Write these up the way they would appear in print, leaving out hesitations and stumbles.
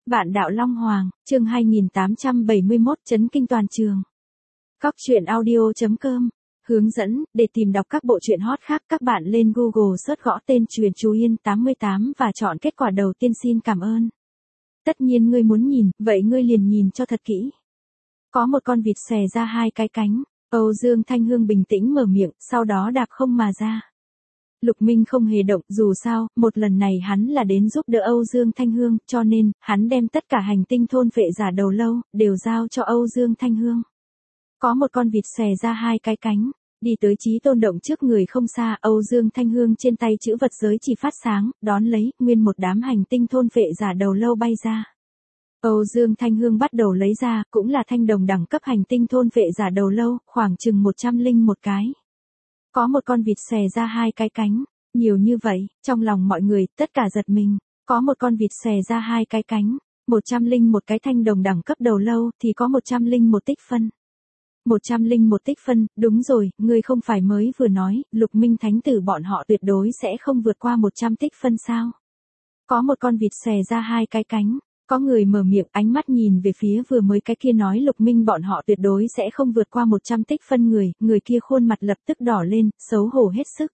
Vạn đạo Long Hoàng, chương 2871 chấn kinh toàn trường. Cóc truyện audio.com. Hướng dẫn, để tìm đọc các bộ truyện hot khác các bạn lên Google search gõ tên Truyện Chú Yên 88 và chọn kết quả đầu tiên xin cảm ơn. Tất nhiên ngươi muốn nhìn, vậy ngươi liền nhìn cho thật kỹ. Có một con vịt xòe ra hai cái cánh, Âu Dương Thanh Hương bình tĩnh mở miệng, sau đó đạp không mà ra. Lục Minh không hề động, dù sao, một lần này hắn là đến giúp đỡ Âu Dương Thanh Hương, cho nên, hắn đem tất cả hành tinh thôn vệ giả đầu lâu, đều giao cho Âu Dương Thanh Hương. Có một con vịt xòe ra hai cái cánh, đi tới Chí Tôn động trước người không xa, Âu Dương Thanh Hương trên tay chữ vật giới chỉ phát sáng, đón lấy, nguyên một đám hành tinh thôn vệ giả đầu lâu bay ra. Âu Dương Thanh Hương bắt đầu lấy ra, cũng là thanh đồng đẳng cấp hành tinh thôn vệ giả đầu lâu, khoảng chừng 101 cái. Có một con vịt xòe ra hai cái cánh, nhiều như vậy, trong lòng mọi người, tất cả giật mình. Có một con vịt xòe ra hai cái cánh, 101 cái thanh đồng đẳng cấp đầu lâu, thì có 101 tích phân. 101 tích phân, đúng rồi, ngươi không phải mới vừa nói, Lục Minh Thánh Tử bọn họ tuyệt đối sẽ không vượt qua 100 tích phân sao? Có một con vịt xòe ra hai cái cánh. Có người mở miệng, ánh mắt nhìn về phía vừa mới cái kia nói Lục Minh bọn họ tuyệt đối sẽ không vượt qua 100 tích phân người kia khuôn mặt lập tức đỏ lên, xấu hổ hết sức.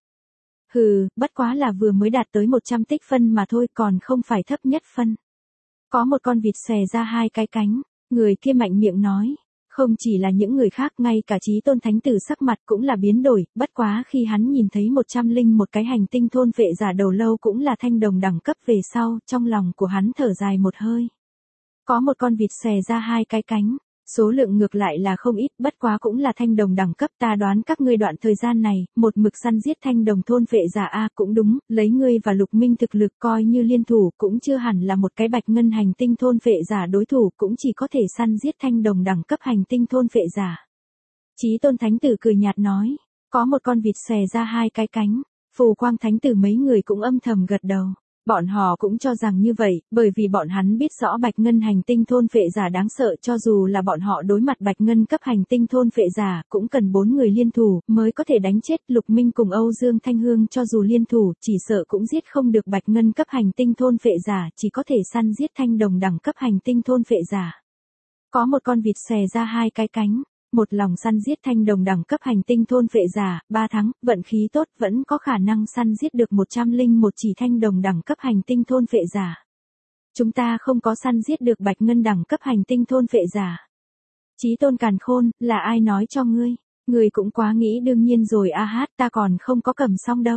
Hừ, bất quá là vừa mới đạt tới 100 tích phân mà thôi, còn không phải thấp nhất phân. Có một con vịt xòe ra hai cái cánh, người kia mạnh miệng nói. Không chỉ là những người khác, ngay cả Chí Tôn Thánh Tử sắc mặt cũng là biến đổi, bất quá khi hắn nhìn thấy 101 cái hành tinh thôn vệ giả đầu lâu cũng là thanh đồng đẳng cấp về sau, trong lòng của hắn thở dài một hơi. Có một con vịt xòe ra hai cái cánh, số lượng ngược lại là không ít, bất quá cũng là thanh đồng đẳng cấp, ta đoán các ngươi đoạn thời gian này, một mực săn giết thanh đồng thôn vệ giả a cũng đúng, lấy ngươi và Lục Minh thực lực coi như liên thủ, cũng chưa hẳn là một cái bạch ngân hành tinh thôn vệ giả đối thủ, cũng chỉ có thể săn giết thanh đồng đẳng cấp hành tinh thôn vệ giả. Chí Tôn Thánh Tử cười nhạt nói, có một con vịt xòe ra hai cái cánh, Phù Quang Thánh Tử mấy người cũng âm thầm gật đầu. Bọn họ cũng cho rằng như vậy, bởi vì bọn hắn biết rõ bạch ngân hành tinh thôn vệ giả đáng sợ, cho dù là bọn họ đối mặt bạch ngân cấp hành tinh thôn vệ giả, cũng cần 4 người liên thủ, mới có thể đánh chết Lục Minh cùng Âu Dương Thanh Hương, cho dù liên thủ, chỉ sợ cũng giết không được bạch ngân cấp hành tinh thôn vệ giả, chỉ có thể săn giết thanh đồng đẳng cấp hành tinh thôn vệ giả. Có một con vịt xòe ra hai cái cánh, một lòng săn giết thanh đồng đẳng cấp hành tinh thôn vệ giả, 3 tháng, vận khí tốt vẫn có khả năng săn giết được 101 chỉ thanh đồng đẳng cấp hành tinh thôn vệ giả. Chúng ta không có săn giết được bạch ngân đẳng cấp hành tinh thôn vệ giả. Chí Tôn Càn Khôn, là ai nói cho ngươi? Ngươi cũng quá nghĩ đương nhiên rồi a hát, ta còn không có cầm xong đâu.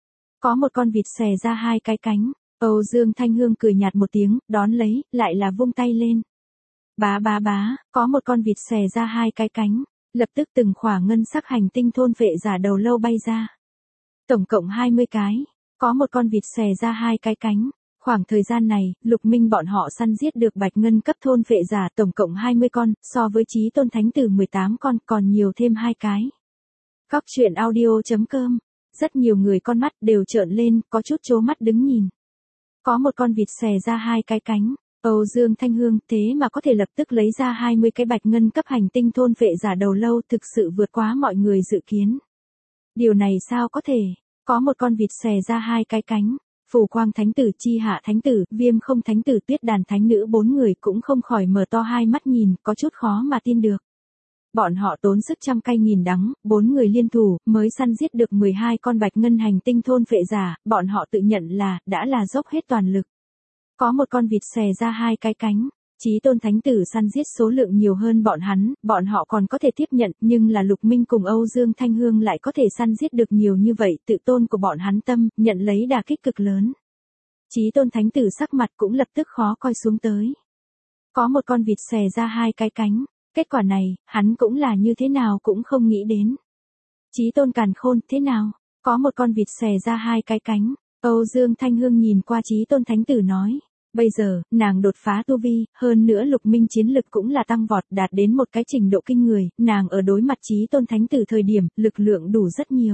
Có một con vịt xòe ra hai cái cánh, Âu Dương Thanh Hương cười nhạt một tiếng, đón lấy, lại là vung tay lên. Bá bá bá, có một con vịt xòe ra hai cái cánh, lập tức từng khỏa ngân sắc hành tinh thôn vệ giả đầu lâu bay ra. Tổng cộng 20 cái, có một con vịt xòe ra hai cái cánh. Khoảng thời gian này, Lục Minh bọn họ săn giết được bạch ngân cấp thôn vệ giả tổng cộng 20 con, so với Chí Tôn Thánh Tử 18 con, còn nhiều thêm 2 cái. Cóc truyện audio.com, rất nhiều người con mắt đều trợn lên, có chút trố mắt đứng nhìn. Có một con vịt xòe ra hai cái cánh. Âu Dương Thanh Hương thế mà có thể lập tức lấy ra 20 cái bạch ngân cấp hành tinh thôn vệ giả đầu lâu, thực sự vượt quá mọi người dự kiến. Điều này sao có thể? Có một con vịt xòe ra hai cái cánh, Phù Quang Thánh Tử, Chi Hạ Thánh Tử, Viêm Không Thánh Tử, Tuyết Đàn Thánh Nữ 4 người cũng không khỏi mở to hai mắt nhìn, có chút khó mà tin được. Bọn họ tốn sức trăm cay nghìn đắng, 4 người liên thủ, mới săn giết được 12 con bạch ngân hành tinh thôn vệ giả, bọn họ tự nhận là, đã là dốc hết toàn lực. Có một con vịt xòe ra hai cái cánh, Chí Tôn Thánh Tử săn giết số lượng nhiều hơn bọn họ còn có thể tiếp nhận, nhưng là Lục Minh cùng Âu Dương Thanh Hương lại có thể săn giết được nhiều như vậy, tự tôn của bọn hắn tâm, nhận lấy đả kích cực lớn. Chí Tôn Thánh Tử sắc mặt cũng lập tức khó coi xuống tới. Có một con vịt xòe ra hai cái cánh, kết quả này, hắn cũng là như thế nào cũng không nghĩ đến. Chí Tôn Càn Khôn, thế nào? Có một con vịt xòe ra hai cái cánh. Âu Dương Thanh Hương nhìn qua Chí Tôn Thánh Tử nói, bây giờ, nàng đột phá tu vi, hơn nữa Lục Minh chiến lực cũng là tăng vọt, đạt đến một cái trình độ kinh người, nàng ở đối mặt Chí Tôn Thánh Tử thời điểm, lực lượng đủ rất nhiều.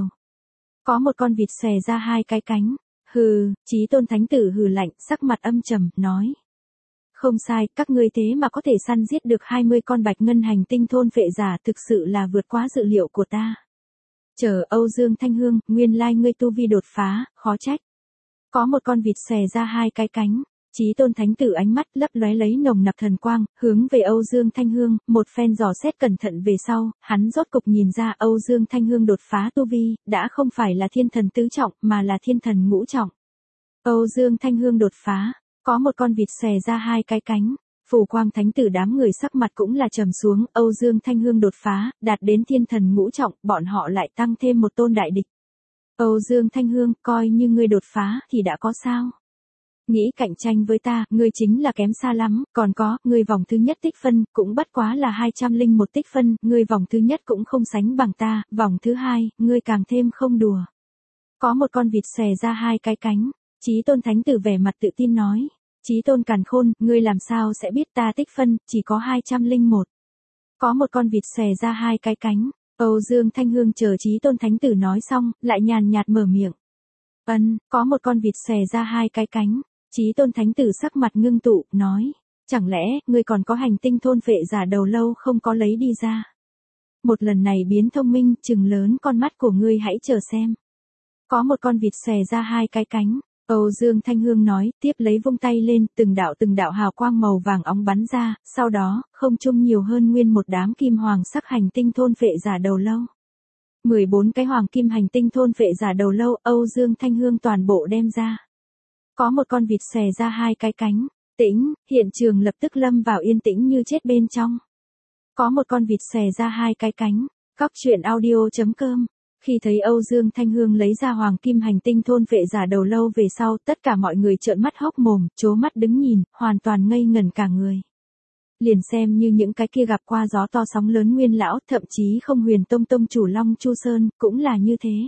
Có một con vịt xòe ra hai cái cánh, hừ, Chí Tôn Thánh Tử hừ lạnh, sắc mặt âm trầm, nói. Không sai, các ngươi thế mà có thể săn giết được 20 con bạch ngân hành tinh thôn vệ giả, thực sự là vượt quá dự liệu của ta. Chờ Âu Dương Thanh Hương, nguyên lai ngươi tu vi đột phá, khó trách. Có một con vịt xòe ra hai cái cánh, Chí Tôn Thánh Tử ánh mắt lấp lóe lấy nồng nặc thần quang, hướng về Âu Dương Thanh Hương, một phen dò xét cẩn thận về sau, hắn rốt cục nhìn ra Âu Dương Thanh Hương đột phá tu vi, đã không phải là thiên thần tứ trọng, mà là thiên thần ngũ trọng. Âu Dương Thanh Hương đột phá, có một con vịt xòe ra hai cái cánh. Phù Quang Thánh Tử đám người sắc mặt cũng là trầm xuống, Âu Dương Thanh Hương đột phá, đạt đến thiên thần ngũ trọng, bọn họ lại tăng thêm một tôn đại địch. Âu Dương Thanh Hương, coi như ngươi đột phá thì đã có sao? Nghĩ cạnh tranh với ta, ngươi chính là kém xa lắm, còn có, ngươi vòng thứ nhất tích phân, cũng bất quá là 201 tích phân, ngươi vòng thứ nhất cũng không sánh bằng ta, vòng thứ hai, ngươi càng thêm không đùa. Có một con vịt xòe ra hai cái cánh, Chí Tôn Thánh Tử vẻ mặt tự tin nói. Chí Tôn càn khôn, ngươi làm sao sẽ biết ta tích phân, chỉ có 201. Có một con vịt xòe ra hai cái cánh, Âu Dương Thanh Hương chờ Chí Tôn Thánh Tử nói xong, lại nhàn nhạt mở miệng. Có một con vịt xòe ra hai cái cánh, Chí Tôn Thánh Tử sắc mặt ngưng tụ, nói. Chẳng lẽ, ngươi còn có hành tinh thôn phệ giả đầu lâu không có lấy đi ra? Một lần này biến thông minh, trừng lớn con mắt của ngươi hãy chờ xem. Có một con vịt xòe ra hai cái cánh. Âu Dương Thanh Hương nói, tiếp lấy vung tay lên, từng đạo hào quang màu vàng óng bắn ra, sau đó, không trung nhiều hơn nguyên một đám kim hoàng sắc hành tinh thôn phệ giả đầu lâu. 14 cái hoàng kim hành tinh thôn phệ giả đầu lâu, Âu Dương Thanh Hương toàn bộ đem ra. Có một con vịt xòe ra hai cái cánh, tĩnh, hiện trường lập tức lâm vào yên tĩnh như chết bên trong. Có một con vịt xòe ra hai cái cánh, coctruyện.audio.com. Khi thấy Âu Dương Thanh Hương lấy ra hoàng kim hành tinh thôn phệ giả đầu lâu về sau, tất cả mọi người trợn mắt hốc mồm, trố mắt đứng nhìn, hoàn toàn ngây ngẩn cả người. Liền xem như những cái kia gặp qua gió to sóng lớn nguyên lão, thậm chí không Huyền Tông tông chủ Long Chu Sơn, cũng là như thế.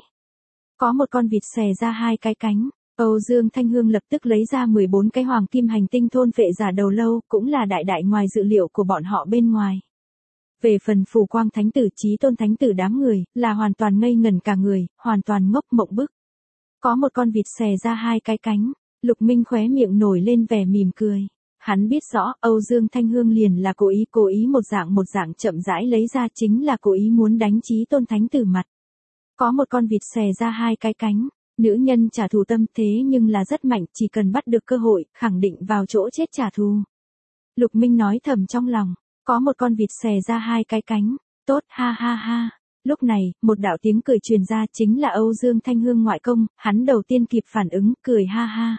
Có một con vịt xòe ra hai cái cánh, Âu Dương Thanh Hương lập tức lấy ra 14 cái hoàng kim hành tinh thôn phệ giả đầu lâu, cũng là đại ngoài dự liệu của bọn họ bên ngoài. Về phần Phù Quang Thánh Tử Chí Tôn Thánh Tử đám người, là hoàn toàn ngây ngẩn cả người, hoàn toàn ngốc mộng bức. Có một con vịt xòe ra hai cái cánh, Lục Minh khóe miệng nổi lên vẻ mỉm cười. Hắn biết rõ Âu Dương Thanh Hương liền là cố ý một dạng chậm rãi lấy ra, chính là cố ý muốn đánh Chí Tôn Thánh Tử mặt. Có một con vịt xòe ra hai cái cánh, nữ nhân trả thù tâm thế nhưng là rất mạnh, chỉ cần bắt được cơ hội, khẳng định vào chỗ chết trả thù. Lục Minh nói thầm trong lòng. Có một con vịt xòe ra hai cái cánh, tốt ha ha ha. Lúc này, một đạo tiếng cười truyền ra, chính là Âu Dương Thanh Hương ngoại công, hắn đầu tiên kịp phản ứng, cười ha ha.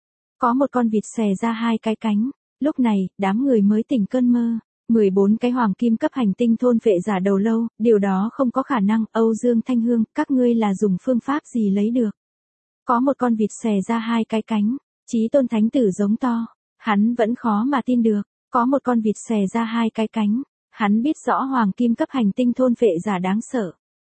Có một con vịt xòe ra hai cái cánh, lúc này, đám người mới tỉnh cơn mơ. 14 cái hoàng kim cấp hành tinh thôn phệ giả đầu lâu, điều đó không có khả năng, Âu Dương Thanh Hương, các ngươi là dùng phương pháp gì lấy được? Có một con vịt xòe ra hai cái cánh, Chí Tôn Thánh Tử giống to, hắn vẫn khó mà tin được. Có một con vịt xòe ra hai cái cánh, hắn biết rõ hoàng kim cấp hành tinh thôn phệ giả đáng sợ.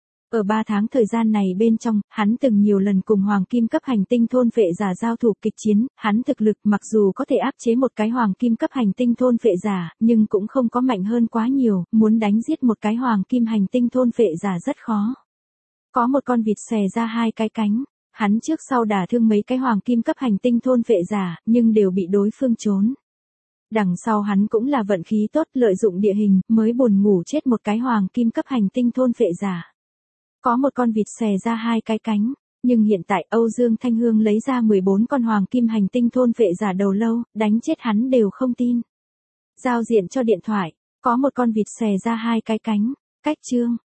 Ở 3 tháng thời gian này bên trong, hắn từng nhiều lần cùng hoàng kim cấp hành tinh thôn phệ giả giao thủ kịch chiến, hắn thực lực mặc dù có thể áp chế một cái hoàng kim cấp hành tinh thôn phệ giả, nhưng cũng không có mạnh hơn quá nhiều, muốn đánh giết một cái hoàng kim hành tinh thôn phệ giả rất khó. Có một con vịt xòe ra hai cái cánh, hắn trước sau đả thương mấy cái hoàng kim cấp hành tinh thôn phệ giả, nhưng đều bị đối phương trốn. Đằng sau hắn cũng là vận khí tốt, lợi dụng địa hình, mới buồn ngủ chết một cái hoàng kim cấp hành tinh thôn phệ giả. Có một con vịt xòe ra hai cái cánh, nhưng hiện tại Âu Dương Thanh Hương lấy ra 14 con hoàng kim hành tinh thôn phệ giả đầu lâu, đánh chết hắn đều không tin. Giao diện cho điện thoại, có một con vịt xòe ra hai cái cánh, cách chương.